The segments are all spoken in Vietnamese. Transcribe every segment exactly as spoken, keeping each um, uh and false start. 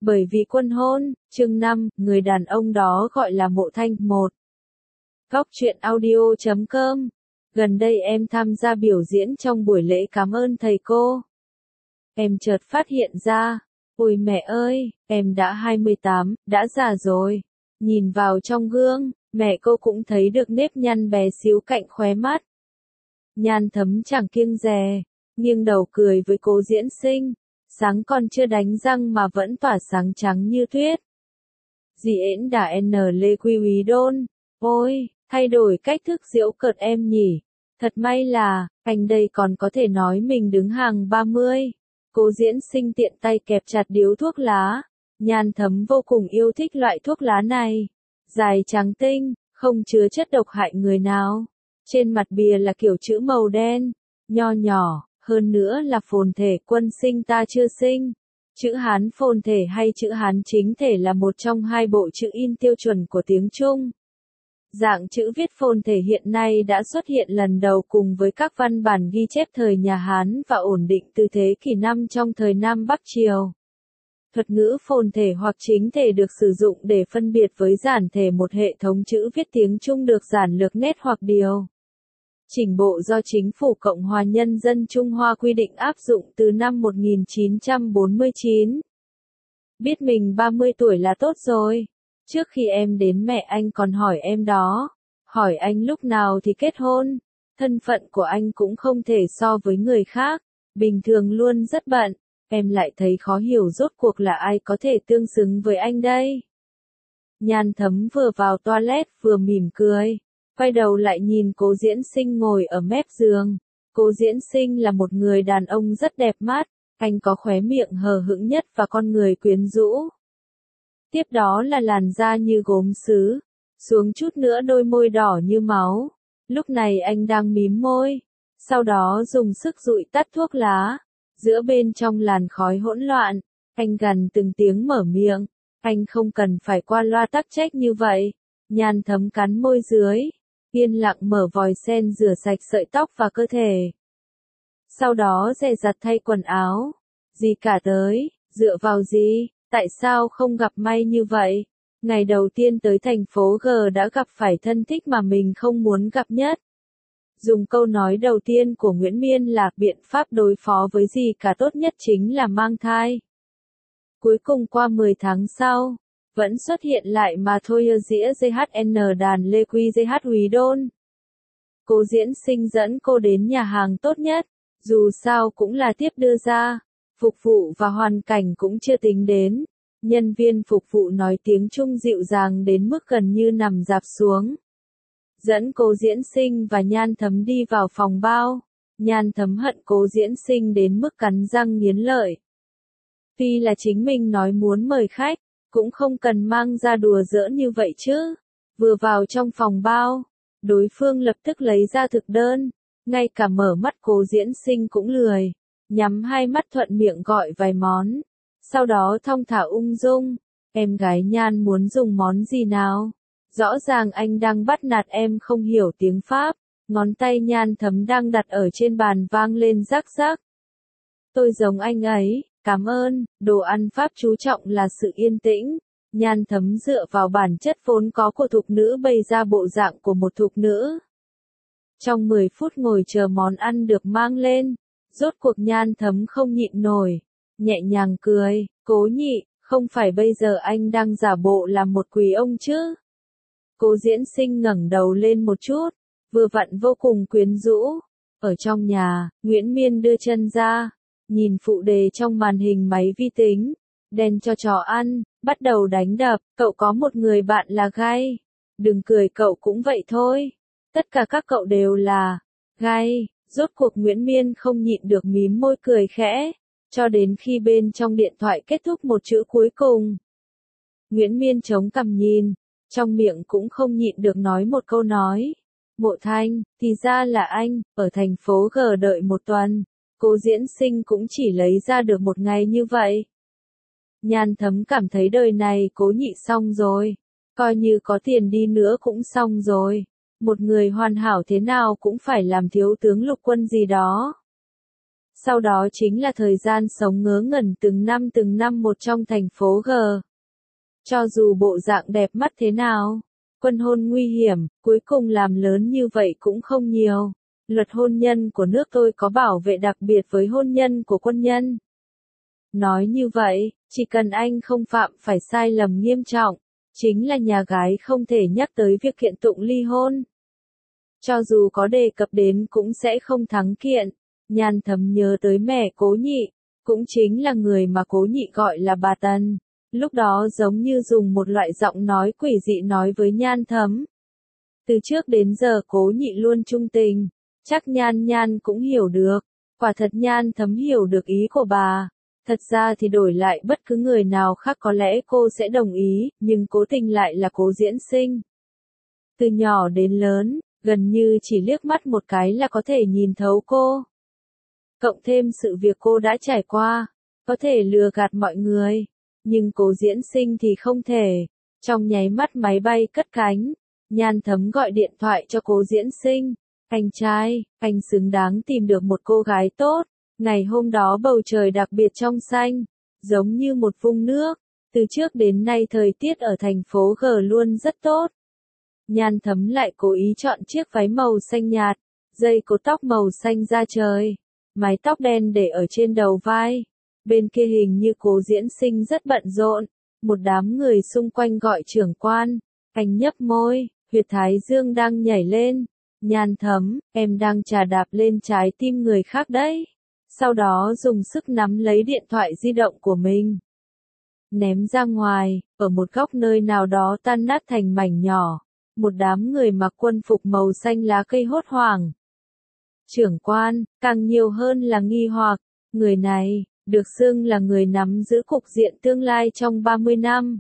Bởi vì quân hôn, chương năm, người đàn ông đó gọi là Mộ Thanh. Một. Góc truyện audio chấm com. Gần đây em tham gia biểu diễn trong buổi lễ cảm ơn thầy cô. Em chợt phát hiện ra, ôi mẹ ơi, em đã hai mươi tám, đã già rồi. Nhìn vào trong gương, mẹ cô cũng thấy được nếp nhăn bé xíu cạnh khóe mắt. Nhan Thấm chẳng kiêng dè, nghiêng đầu cười với cô diễn sinh, sáng còn chưa đánh răng mà vẫn tỏa sáng trắng như tuyết. Dì ễn đã n lê quy úy đôn, ôi, thay đổi cách thức giễu cợt em nhỉ. Thật may là, anh đây còn có thể nói mình đứng hàng ba mươi. Cô diễn sinh tiện tay kẹp chặt điếu thuốc lá. Nhan Thấm vô cùng yêu thích loại thuốc lá này. Dài trắng tinh, không chứa chất độc hại người nào. Trên mặt bìa là kiểu chữ màu đen, nho nhỏ, hơn nữa là phồn thể quân sinh ta chưa sinh. Chữ Hán phồn thể hay chữ Hán chính thể là một trong hai bộ chữ in tiêu chuẩn của tiếng Trung. Dạng chữ viết phồn thể hiện nay đã xuất hiện lần đầu cùng với các văn bản ghi chép thời nhà Hán và ổn định từ thế kỷ năm trong thời Nam Bắc Triều. Thuật ngữ phồn thể hoặc chính thể được sử dụng để phân biệt với giản thể một hệ thống chữ viết tiếng Trung được giản lược nét hoặc điều chỉnh bộ do Chính phủ Cộng hòa Nhân dân Trung Hoa quy định áp dụng từ năm một nghìn chín trăm bốn mươi chín. Biết mình ba mươi tuổi là tốt rồi. Trước khi em đến mẹ anh còn hỏi em đó, hỏi anh lúc nào thì kết hôn. Thân phận của anh cũng không thể so với người khác, bình thường luôn rất bận, em lại thấy khó hiểu rốt cuộc là ai có thể tương xứng với anh đây. Nhan Thấm vừa vào toilet vừa mỉm cười, quay đầu lại nhìn cố diễn sinh ngồi ở mép giường. Cố diễn sinh là một người đàn ông rất đẹp mắt, anh có khóe miệng hờ hững nhất và con người quyến rũ. Tiếp đó là làn da như gốm sứ, xuống chút nữa đôi môi đỏ như máu. Lúc này anh đang mím môi, sau đó dùng sức dụi tắt thuốc lá. Giữa bên trong làn khói hỗn loạn, anh gằn từng tiếng mở miệng, anh không cần phải qua loa tắc trách như vậy. Nhan Thấm cắn môi dưới, yên lặng mở vòi sen rửa sạch sợi tóc và cơ thể. Sau đó dè dặt thay quần áo. Gì cả tới, dựa vào gì, tại sao không gặp may như vậy? Ngày đầu tiên tới thành phố G đã gặp phải thân thích mà mình không muốn gặp nhất. Dùng câu nói đầu tiên của Nguyễn Miên là biện pháp đối phó với gì cả tốt nhất chính là mang thai. Cuối cùng qua mười tháng sau, vẫn xuất hiện lại mà thôi. Dĩa giê hát en đàn lê quy giê hát úy đôn. Cô diễn sinh dẫn cô đến nhà hàng tốt nhất, dù sao cũng là tiếp đưa ra, phục vụ và hoàn cảnh cũng chưa tính đến. Nhân viên phục vụ nói tiếng Trung dịu dàng đến mức gần như nằm rạp xuống. Dẫn cố diễn sinh và Nhan Thấm đi vào phòng bao. Nhan Thấm hận cố diễn sinh đến mức cắn răng nghiến lợi. Tuy là chính mình nói muốn mời khách, cũng không cần mang ra đùa giỡn như vậy chứ. Vừa vào trong phòng bao, đối phương lập tức lấy ra thực đơn, ngay cả mở mắt cố diễn sinh cũng lười, nhắm hai mắt thuận miệng gọi vài món. Sau đó thong thả ung dung, em gái Nhan muốn dùng món gì nào? Rõ ràng anh đang bắt nạt em không hiểu tiếng Pháp, ngón tay Nhan Thấm đang đặt ở trên bàn vang lên rắc rắc. Tôi giống anh ấy, cảm ơn, đồ ăn Pháp chú trọng là sự yên tĩnh. Nhan Thấm dựa vào bản chất vốn có của thục nữ bày ra bộ dạng của một thục nữ. Trong mười phút ngồi chờ món ăn được mang lên, rốt cuộc Nhan Thấm không nhịn nổi, nhẹ nhàng cười, cố nhị, không phải bây giờ anh đang giả bộ làm một quý ông chứ? Cố diễn sinh ngẩng đầu lên một chút, vừa vặn vô cùng quyến rũ. Ở trong nhà, Nguyễn Miên đưa chân ra, nhìn phụ đề trong màn hình máy vi tính, đèn cho chó ăn, bắt đầu đánh đập, cậu có một người bạn là gay. Đừng cười, cậu cũng vậy thôi. Tất cả các cậu đều là gay. Rốt cuộc Nguyễn Miên không nhịn được mím môi cười khẽ, cho đến khi bên trong điện thoại kết thúc một chữ cuối cùng. Nguyễn Miên chống cằm nhìn, trong miệng cũng không nhịn được nói một câu nói. Mộ Thanh, thì ra là anh, ở thành phố G đợi một tuần. Cô diễn sinh cũng chỉ lấy ra được một ngày như vậy. Nhan Thấm cảm thấy đời này cố nhị xong rồi. Coi như có tiền đi nữa cũng xong rồi. Một người hoàn hảo thế nào cũng phải làm thiếu tướng lục quân gì đó. Sau đó chính là thời gian sống ngớ ngẩn từng năm từng năm một trong thành phố G. Cho dù bộ dạng đẹp mắt thế nào, quân hôn nguy hiểm, cuối cùng làm lớn như vậy cũng không nhiều. Luật hôn nhân của nước tôi có bảo vệ đặc biệt với hôn nhân của quân nhân. Nói như vậy, chỉ cần anh không phạm phải sai lầm nghiêm trọng, chính là nhà gái không thể nhắc tới việc kiện tụng ly hôn. Cho dù có đề cập đến cũng sẽ không thắng kiện. Nhan Thấm nhớ tới mẹ Cố Nhị, cũng chính là người mà Cố Nhị gọi là bà Tần. Lúc đó giống như dùng một loại giọng nói quỷ dị nói với Nhan Thấm. Từ trước đến giờ Cố Nhị luôn trung tình, chắc Nhan Nhan cũng hiểu được. Quả thật Nhan Thấm hiểu được ý của bà. Thật ra thì đổi lại bất cứ người nào khác có lẽ cô sẽ đồng ý, nhưng cố tình lại là Cố Diễn Sinh. Từ nhỏ đến lớn, gần như chỉ liếc mắt một cái là có thể nhìn thấu cô. Cộng thêm sự việc cô đã trải qua, có thể lừa gạt mọi người, nhưng Cố Diễn Sinh thì không thể. Trong nháy mắt máy bay cất cánh, Nhan Thấm gọi điện thoại cho Cố Diễn Sinh. Anh trai, anh xứng đáng tìm được một cô gái tốt. Ngày hôm đó bầu trời đặc biệt trong xanh, giống như một vũng nước. Từ trước đến nay thời tiết ở thành phố G luôn rất tốt. Nhan Thấm lại cố ý chọn chiếc váy màu xanh nhạt, dây cột tóc màu xanh da trời, mái tóc đen để ở trên đầu vai. Bên kia hình như Cố Diễn Sinh rất bận rộn, một đám người xung quanh gọi trưởng quan. Anh nhấp môi, huyệt thái dương đang nhảy lên. Nhan Thấm, em đang chà đạp lên trái tim người khác đấy. Sau đó dùng sức nắm lấy điện thoại di động của mình, ném ra ngoài, ở một góc nơi nào đó tan nát thành mảnh nhỏ. Một đám người mặc quân phục màu xanh lá cây hốt hoảng. Trưởng quan, càng nhiều hơn là nghi hoặc, người này, được xưng là người nắm giữ cục diện tương lai trong ba mươi năm.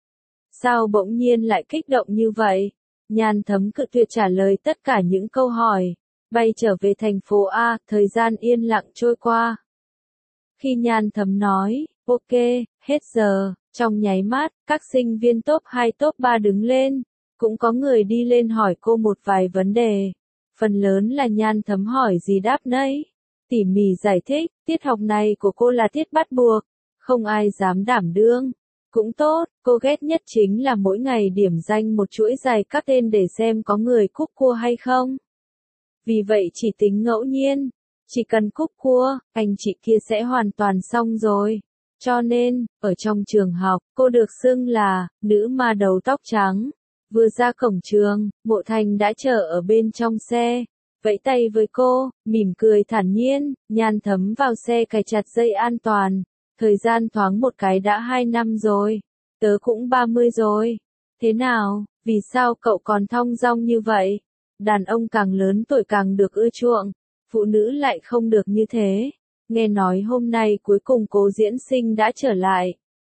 Sao bỗng nhiên lại kích động như vậy? Nhan Thấm cự tuyệt trả lời tất cả những câu hỏi. Bay trở về thành phố A, thời gian yên lặng trôi qua. Khi Nhan Thấm nói, ok, hết giờ, trong nháy mắt, các sinh viên top hai top ba đứng lên. Cũng có người đi lên hỏi cô một vài vấn đề. Phần lớn là Nhan Thấm hỏi gì đáp nấy. Tỉ mỉ giải thích, tiết học này của cô là tiết bắt buộc. Không ai dám đảm đương. Cũng tốt, cô ghét nhất chính là mỗi ngày điểm danh một chuỗi dài các tên để xem có người cúp cua hay không. Vì vậy chỉ tính ngẫu nhiên, chỉ cần cúp cua, anh chị kia sẽ hoàn toàn xong rồi. Cho nên, ở trong trường học, cô được xưng là nữ ma đầu tóc trắng. Vừa ra cổng trường, Mộ Thành đã chờ ở bên trong xe, vẫy tay với cô, mỉm cười thản nhiên. Nhan Thấm vào xe cài chặt dây an toàn. Thời gian thoáng một cái đã hai năm rồi, tớ cũng ba mươi rồi. Thế nào, vì sao cậu còn thong dong như vậy? Đàn ông càng lớn tuổi càng được ưa chuộng, phụ nữ lại không được như thế. Nghe nói hôm nay cuối cùng Cố Diễn Sinh đã trở lại.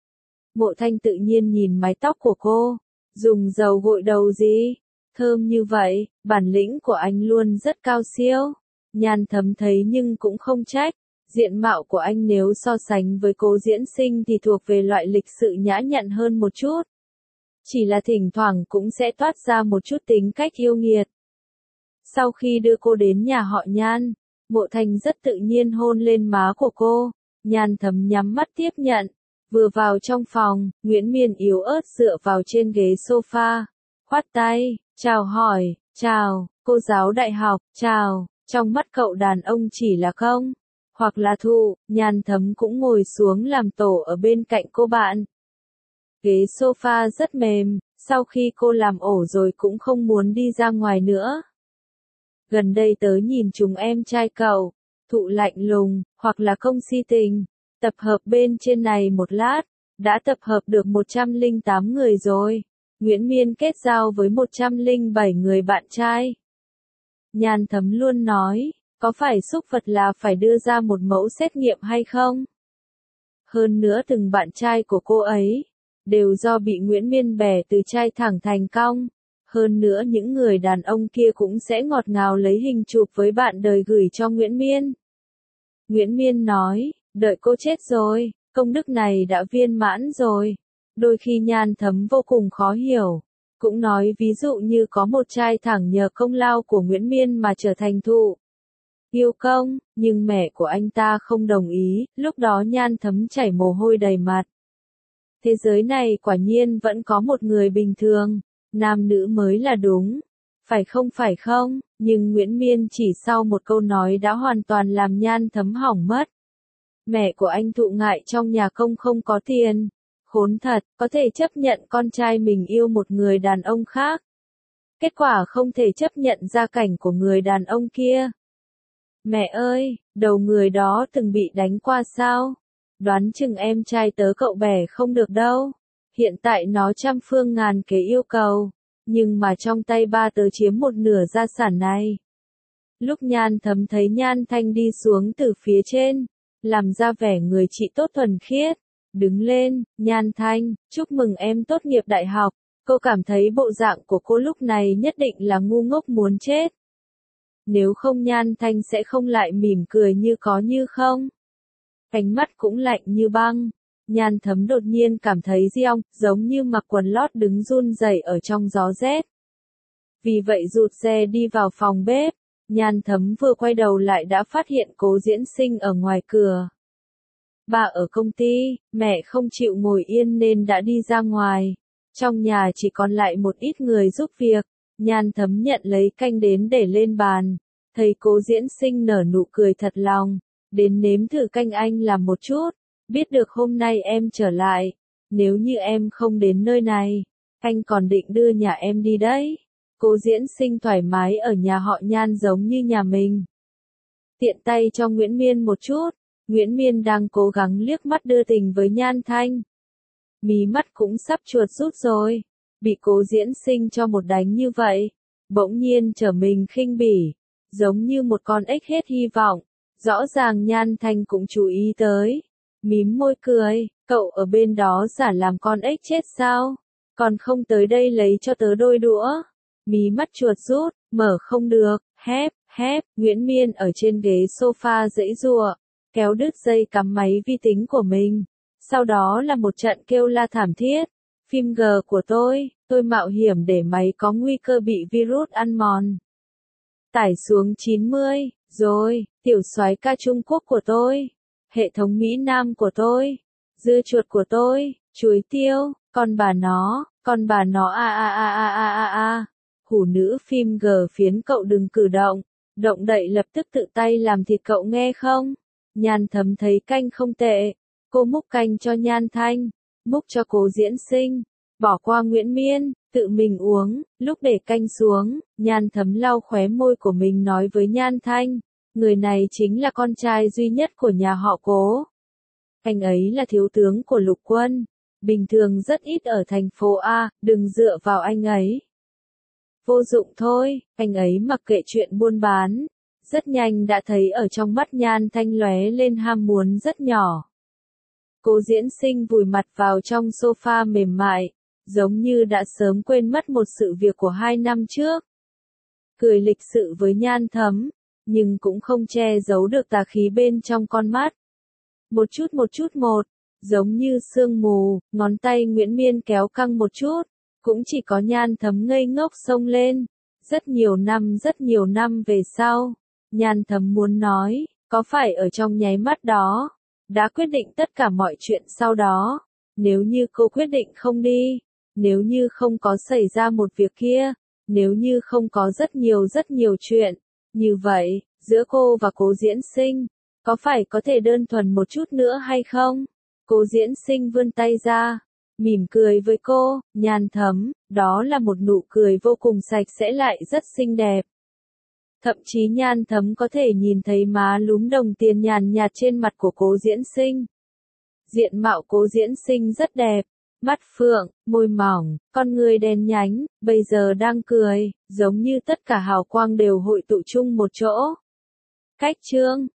Mộ Thanh tự nhiên nhìn mái tóc của cô, dùng dầu gội đầu gì? Thơm như vậy, bản lĩnh của anh luôn rất cao siêu. Nhan Thấm thấy nhưng cũng không trách. Diện mạo của anh nếu so sánh với Cố Diễn Sinh thì thuộc về loại lịch sự nhã nhặn hơn một chút. Chỉ là thỉnh thoảng cũng sẽ toát ra một chút tính cách yêu nghiệt. Sau khi đưa cô đến nhà họ Nhan, Mộ Thành rất tự nhiên hôn lên má của cô. Nhan Thấm nhắm mắt tiếp nhận. Vừa vào trong phòng, Nguyễn Miên yếu ớt dựa vào trên ghế sofa, khoát tay, chào hỏi, chào, cô giáo đại học, chào. Trong mắt cậu đàn ông chỉ là công, hoặc là thụ. Nhan Thấm cũng ngồi xuống làm tổ ở bên cạnh cô bạn. Ghế sofa rất mềm, sau khi cô làm ổ rồi cũng không muốn đi ra ngoài nữa. Gần đây tớ nhìn chúng em trai cậu, thụ lạnh lùng, hoặc là công si tình. Tập hợp bên trên này một lát, đã tập hợp được một trăm lẻ tám người rồi. Nguyễn Miên kết giao với một trăm lẻ bảy người bạn trai. Nhan Thấm luôn nói, có phải xúc vật là phải đưa ra một mẫu xét nghiệm hay không? Hơn nữa từng bạn trai của cô ấy, đều do bị Nguyễn Miên bẻ từ trai thẳng thành cong. Hơn nữa những người đàn ông kia cũng sẽ ngọt ngào lấy hình chụp với bạn đời gửi cho Nguyễn Miên. Nguyễn Miên nói, đợi cô chết rồi, công đức này đã viên mãn rồi. Đôi khi Nhan Thấm vô cùng khó hiểu. Cũng nói ví dụ như có một trai thẳng nhờ công lao của Nguyễn Miên mà trở thành thụ. Yêu công, nhưng mẹ của anh ta không đồng ý, lúc đó Nhan Thấm chảy mồ hôi đầy mặt. Thế giới này quả nhiên vẫn có một người bình thường, nam nữ mới là đúng. Phải không phải không, nhưng Nguyễn Miên chỉ sau một câu nói đã hoàn toàn làm Nhan Thấm hỏng mất. Mẹ của anh thụ ngại trong nhà công không có tiền. Khốn thật, có thể chấp nhận con trai mình yêu một người đàn ông khác. Kết quả không thể chấp nhận gia cảnh của người đàn ông kia. Mẹ ơi, đầu người đó từng bị đánh qua sao? Đoán chừng em trai tớ cậu bẻ không được đâu. Hiện tại nó trăm phương ngàn kế yêu cầu. Nhưng mà trong tay ba tớ chiếm một nửa gia sản này. Lúc Nhan Thấm thấy Nhan Thanh đi xuống từ phía trên, làm ra vẻ người chị tốt thuần khiết. Đứng lên, Nhan Thanh, chúc mừng em tốt nghiệp đại học. Cô cảm thấy bộ dạng của cô lúc này nhất định là ngu ngốc muốn chết. Nếu không Nhan Thanh sẽ không lại mỉm cười như có như không. Ánh mắt cũng lạnh như băng. Nhan Thấm đột nhiên cảm thấy Diong, giống như mặc quần lót đứng run rẩy ở trong gió rét. Vì vậy rụt rè đi vào phòng bếp. Nhan Thấm vừa quay đầu lại đã phát hiện Cố Diễn Sinh ở ngoài cửa. Bà ở công ty, mẹ không chịu ngồi yên nên đã đi ra ngoài. Trong nhà chỉ còn lại một ít người giúp việc. Nhan Thấm nhận lấy canh đến để lên bàn. Thấy Cố Diễn Sinh nở nụ cười thật lòng. Đến nếm thử canh anh làm một chút. Biết được hôm nay em trở lại. Nếu như em không đến nơi này, anh còn định đưa nhà em đi đấy. Cố Diễn Sinh thoải mái ở nhà họ Nhan giống như nhà mình. Tiện tay cho Nguyễn Miên một chút. Nguyễn Miên đang cố gắng liếc mắt đưa tình với Nhan Thanh. Mí mắt cũng sắp chuột rút rồi. Bị Cố Diễn Sinh cho một đánh như vậy. Bỗng nhiên trở mình khinh bỉ. Giống như một con ếch hết hy vọng. Rõ ràng Nhan Thanh cũng chú ý tới. Mím môi cười, cậu ở bên đó giả làm con ếch chết sao? Còn không tới đây lấy cho tớ đôi đũa. Mí mắt chuột rút, mở không được, hép, hép, Nguyễn Miên ở trên ghế sofa giãy giụa, kéo đứt dây cắm máy vi tính của mình. Sau đó là một trận kêu la thảm thiết. Phim G của tôi, tôi mạo hiểm để máy có nguy cơ bị virus ăn mòn. Tải xuống chín mươi, rồi, tiểu soái ca Trung Quốc của tôi. Hệ thống Mỹ Nam của tôi, dưa chuột của tôi, chuối tiêu, con bà nó, con bà nó a a a a a a a. Hủ nữ phim G phiến cậu đừng cử động, động đậy lập tức tự tay làm thịt cậu nghe không? Nhan Thấm thấy canh không tệ, cô múc canh cho Nhan Thanh, múc cho Cố Diễn Sinh, bỏ qua Nguyễn Miên, tự mình uống. Lúc để canh xuống, Nhan Thấm lau khóe môi của mình nói với Nhan Thanh. Người này chính là con trai duy nhất của nhà họ Cố. Anh ấy là thiếu tướng của lục quân. Bình thường rất ít ở thành phố A, đừng dựa vào anh ấy. Vô dụng thôi, anh ấy mặc kệ chuyện buôn bán. Rất nhanh đã thấy ở trong mắt Nhan Thanh lóe lên ham muốn rất nhỏ. Cố Diễn Sinh vùi mặt vào trong sofa mềm mại, giống như đã sớm quên mất một sự việc của hai năm trước. Cười lịch sự với Nhan Thấm. Nhưng cũng không che giấu được tà khí bên trong con mắt. Một chút một chút một, giống như sương mù, ngón tay Nguyễn Miên kéo căng một chút, cũng chỉ có Nhan Thấm ngây ngốc xông lên. Rất nhiều năm rất nhiều năm về sau, Nhan Thấm muốn nói, có phải ở trong nháy mắt đó, đã quyết định tất cả mọi chuyện sau đó. Nếu như cô quyết định không đi, nếu như không có xảy ra một việc kia, nếu như không có rất nhiều rất nhiều chuyện. Như vậy, giữa cô và Cố Diễn Sinh, có phải có thể đơn thuần một chút nữa hay không? Cố Diễn Sinh vươn tay ra, mỉm cười với cô. Nhan Thấm, đó là một nụ cười vô cùng sạch sẽ lại rất xinh đẹp. Thậm chí Nhan Thấm có thể nhìn thấy má lúm đồng tiền nhàn nhạt trên mặt của Cố Diễn Sinh. Diện mạo Cố Diễn Sinh rất đẹp. Mắt phượng, môi mỏng, con người đen nhánh, bây giờ đang cười, giống như tất cả hào quang đều hội tụ chung một chỗ. Cách chương